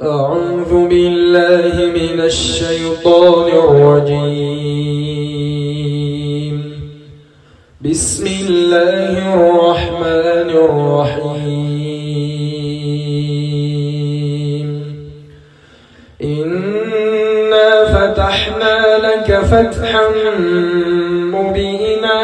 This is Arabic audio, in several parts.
أعوذ بالله من الشيطان الرجيم. بسم الله الرحمن الرحيم. إنا فتحنا لك فتحا مبينا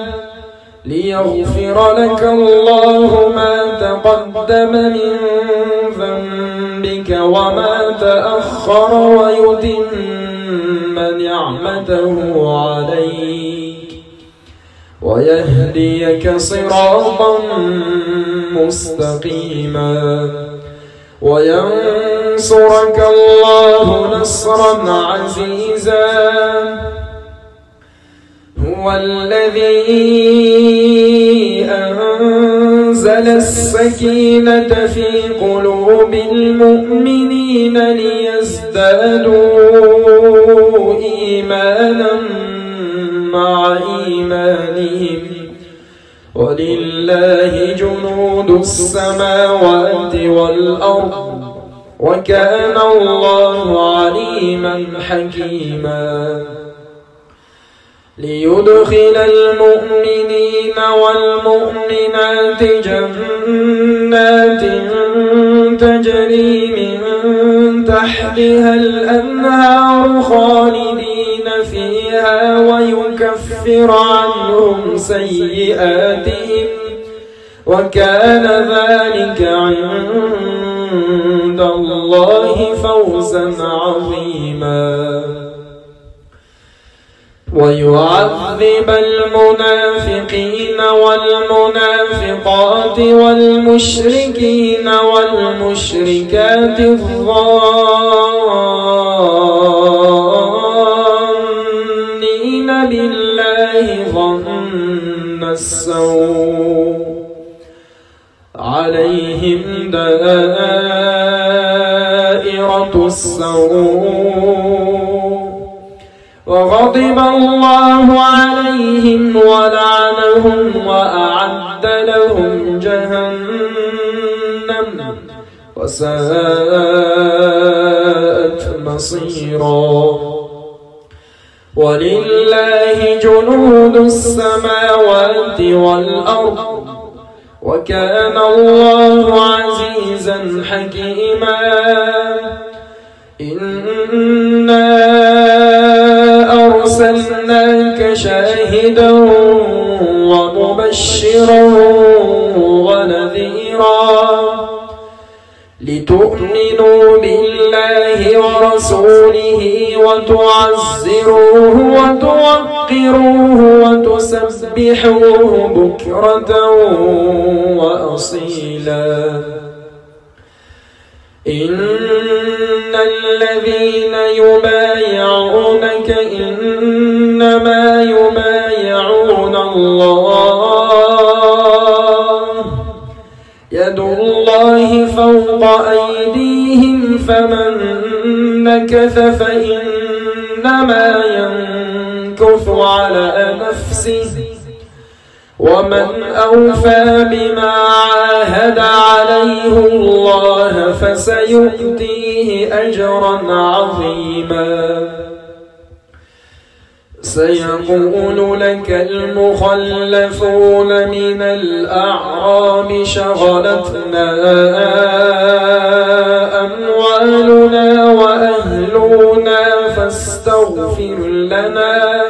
ليغفر لك الله ما تقدم من ذنبك وما تأخر ويتم نعمته عليك ويهديك صراطا مستقيما وينصرك الله نصرا عزيزا. هو الذي أنزل السكينة في قلوب المؤمنين ليزدادوا إيمانا مع إيمانهم ولله جنود السماوات والأرض وكان الله عليما حكيما. ليدخل المؤمنين والمؤمنات جنات تجري من تحتها الأنهار خالدين فيها ويكفر عنهم سيئاتهم وكان ذلك عند الله فوزا عظيما. ويعذب المنافقين والمنافقات والمشركين والمشركات الظانين بالله ظن السوء عليهم دائرة السوء وغضب الله عليهم ولعنهم وأعد لهم جهنم وساءت مصيرا. ولله جنود السماوات والأرض وكان الله عزيزا حكيما. إنا أرسلناك شاهدا ومبشرا ونذيرا لتؤمنوا بالله ورسوله وتعزروه وتوقروه وتسبحوه بكرة وأصيلا. إن الذين يبايعونك إنما يبايعون الله يد الله فوق أيديهم فمن نكث فإنما ينكث على نفسه ومن أوفى بما عاهد عليه الله فسيؤتيه أجرا عظيما. سيقول لك المخلفون من الأعراب شغلتنا أموالنا وأهلنا فاستغفر لنا.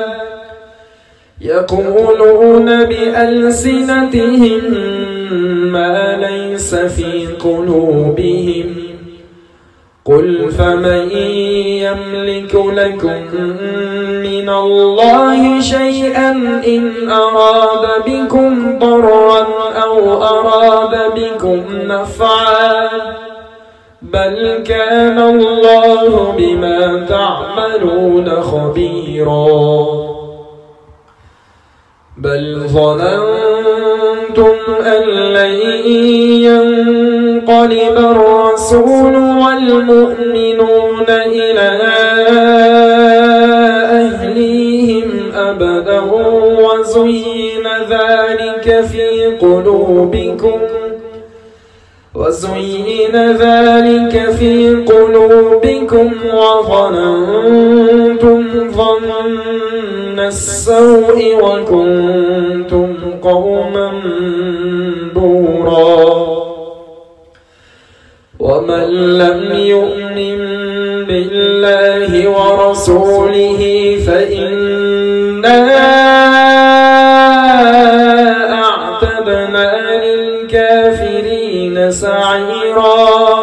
يقولون بألسنتهم ما ليس في قلوبهم قل فمن يملك لكم من الله شيئا إن أراد بكم ضرا أو أراد بكم نفعا بل كان الله بما تعملون خبيرا. بل ظننتم أن لن ينقلب الرسول والمؤمنون إلى أهليهم أبدا وزين ذلك في قلوبكم وزين ذلك في قلوبكم وظننتم ظن السوء وكنتم قوما بورا ومن لم يؤمن بالله ورسوله فإنا أعتدنا للكافرين سعيرا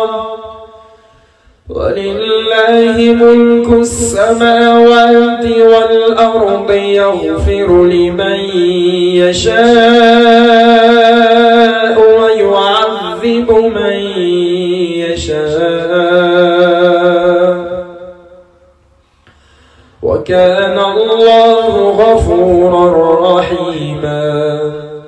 ولله ملك السماوات والأرض يغفر لمن يشاء ويعذب من يشاء وكان الله غفورا رحيما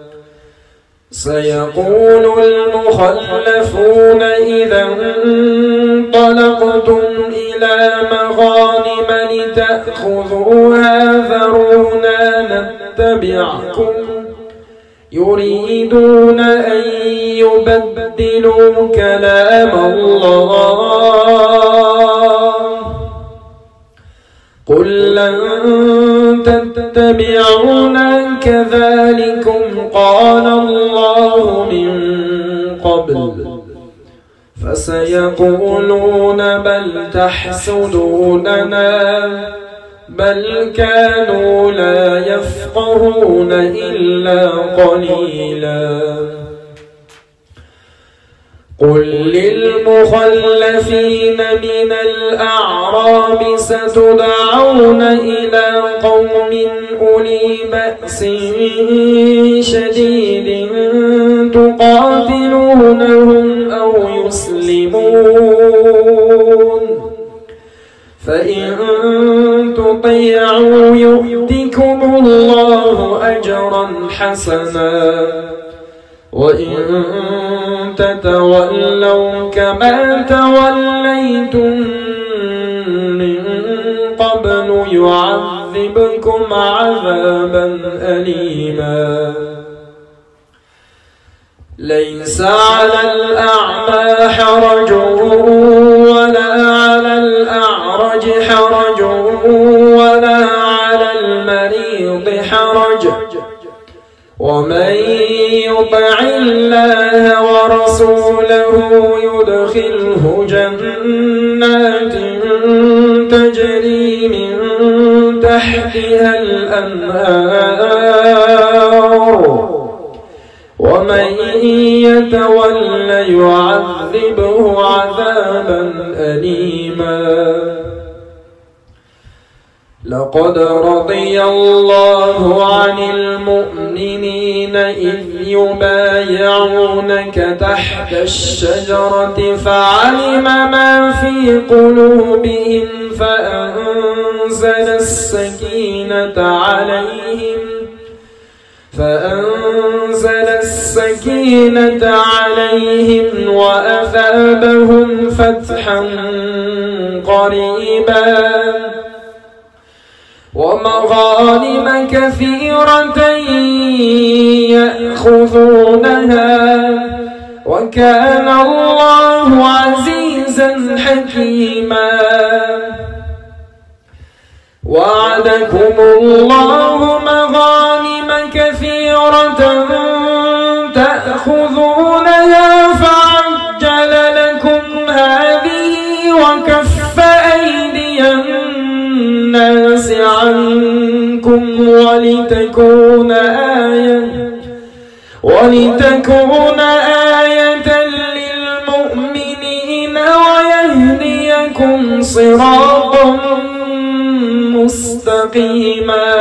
سيقول المخلفون إذا انطلقتم إلى مغانم لتأخذوها ذرونا نتبعكم يريدون أن يبدلوا كلام الله قل لن تتبعونا كذلكم قال الله من قبل فسيقولون بل تحسدوننا بل كانوا لا يفقهون إلا قليلا قل للمخلفين من الأعراب ستدعون إلى قوم أولي بأس شديد تقاتلونهم أو يسلمون فإن تطيعوا يؤتكم الله أجرا حسنا وإن تتولوا كما توليتم من قبل يعذبكم عذابا أليما ليس على الأعمى حرج ولا على الأعرج حرج ولا على المريض حرج ومن يطع الله ورسوله يدخله جنات تجري من تحتها الأنهار ومن يتول يعذبه عذابا أليما لقد رضي الله عن المؤمنين إذ يبايعونك تحت الشجرة فعلم ما في قلوبهم فأنزل السكينة عليهم وأثابهم فتحا قريبا ومغانم كثيرة يأخذونها وكان الله عزيزا حكيما وعدكم الله مغانم كثيرة تأخذونها فعجل لكم هذه وكف أيدي الناس عنكم ولتكون آية للمؤمنين ويهديكم صراطا مستقيما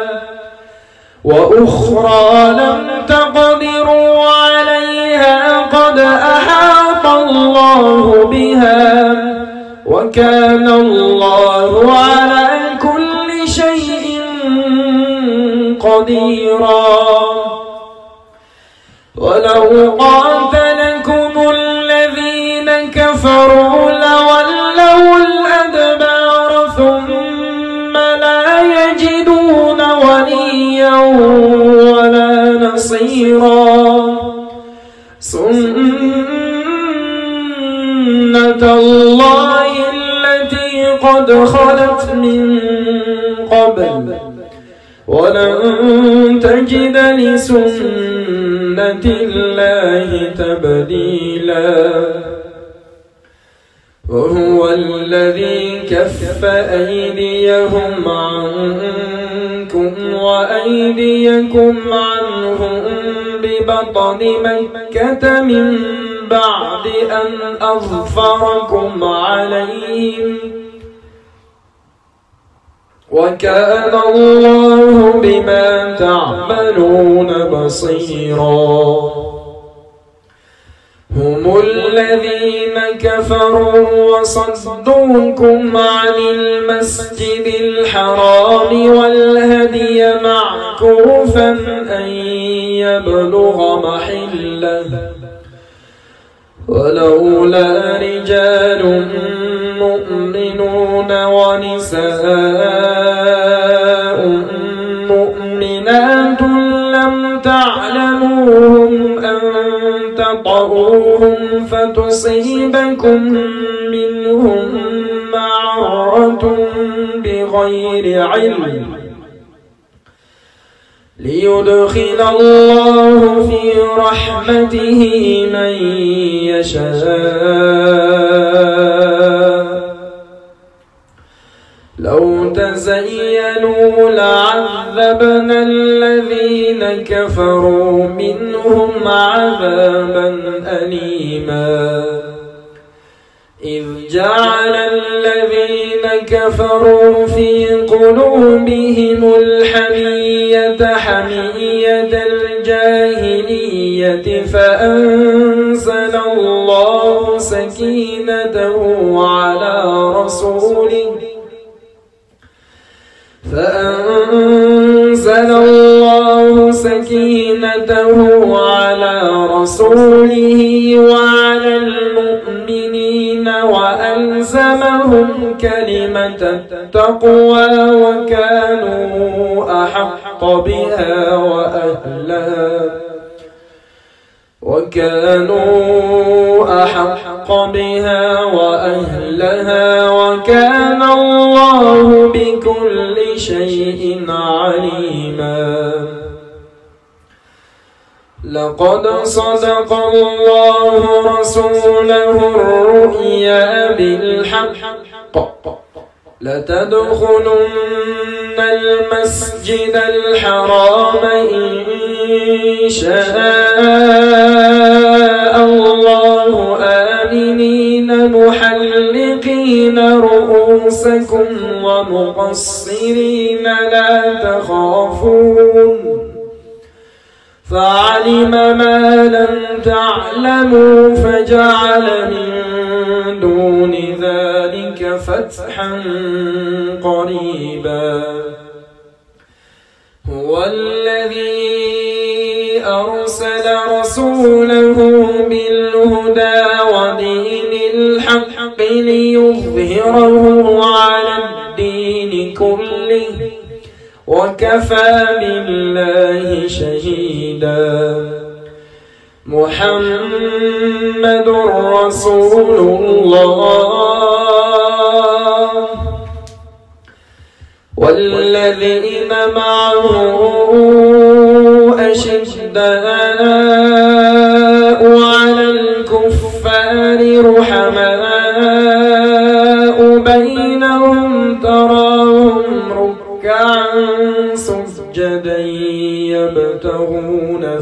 وأخرى لم تقدروا عليها قد أحاط الله بها وكان الله على كل شيء قديرا ولو قاتلكم الذين كفروا لولوا الأدبار ثم لا يجدون وليا ولا نصيرا سنة قد خلت من قبل ولن تجد لسنة الله تبديلا وهو الذي كف أيديهم عنكم وأيديكم عنهم ببطن مكة من بعد أن أظفركم عليهم وكان الله بما تعملون بصيرا هم الذين كفروا وصدوكم عن المسجد الحرام والهدي معكوفا أن يبلغ محله ولولا رجال مؤمنون ونساء مؤمنات لم تعلموهم أن تطؤوهم فتصيبكم منهم معرة بغير علم ليدخل الله في رحمته من يشاء لو تزينوا لعذبنا الذين كفروا منهم عذابا أليما إذ جعل الذين كفروا في قلوبهم الحمية حمية الجاهلية فأنزل الله سكينته على رسوله وعلى المؤمنين وألزمهم كلمة التقوى وكانوا أحق بها وأهلها وكان الله بكل شيء عليما لقد صدق الله رسوله الرؤيا بالحق لتدخلن المسجد الحرام إن شاء الله آمنين محلقين رؤوسكم ومقصرين لا تخافون فعلم ما لم تعلموا فجعل من دون ذلك فتحا قريبا هو الذي أرسل رسوله بالهدى ودين الحق ليظهره على الدين كله وكفى بالله شهيدا محمد رسول الله والذين معه أشداء على الكفار رحماء بينهم تراهم سجدا يبتغون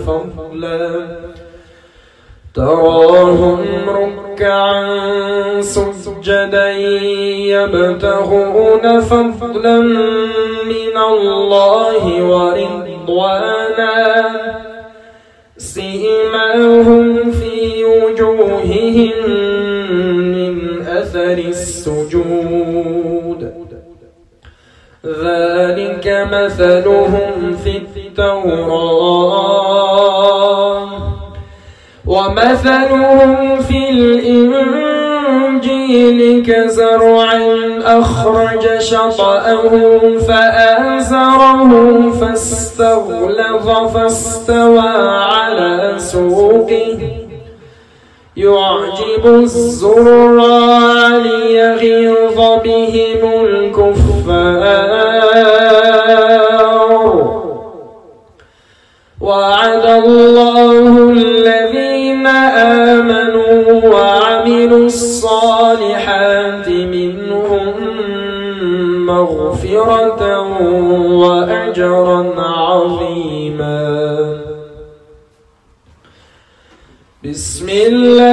فضلا من الله ورضوانا سيماهم في وجوههم من أثر السجود ذلك مثلهم في التوراة ومثلهم في الإنجيل كزرع أخرج شطأه فآزره فاستغلظ فاستوى على سوقه يعجب الزراع ليغيظ بهم الكفار وعد الله الذين آمنوا وعملوا الصالحات منهم مغفرة وأجرا عظيما. بسم الله